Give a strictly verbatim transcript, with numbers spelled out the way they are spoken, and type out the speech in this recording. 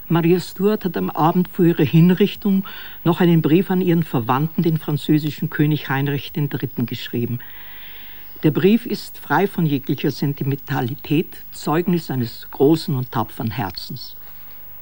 Maria Stuart hat am Abend vor ihrer Hinrichtung noch einen Brief an ihren Verwandten, den französischen König Heinrich der Dritte, geschrieben. Der Brief ist frei von jeglicher Sentimentalität, Zeugnis eines großen und tapferen Herzens.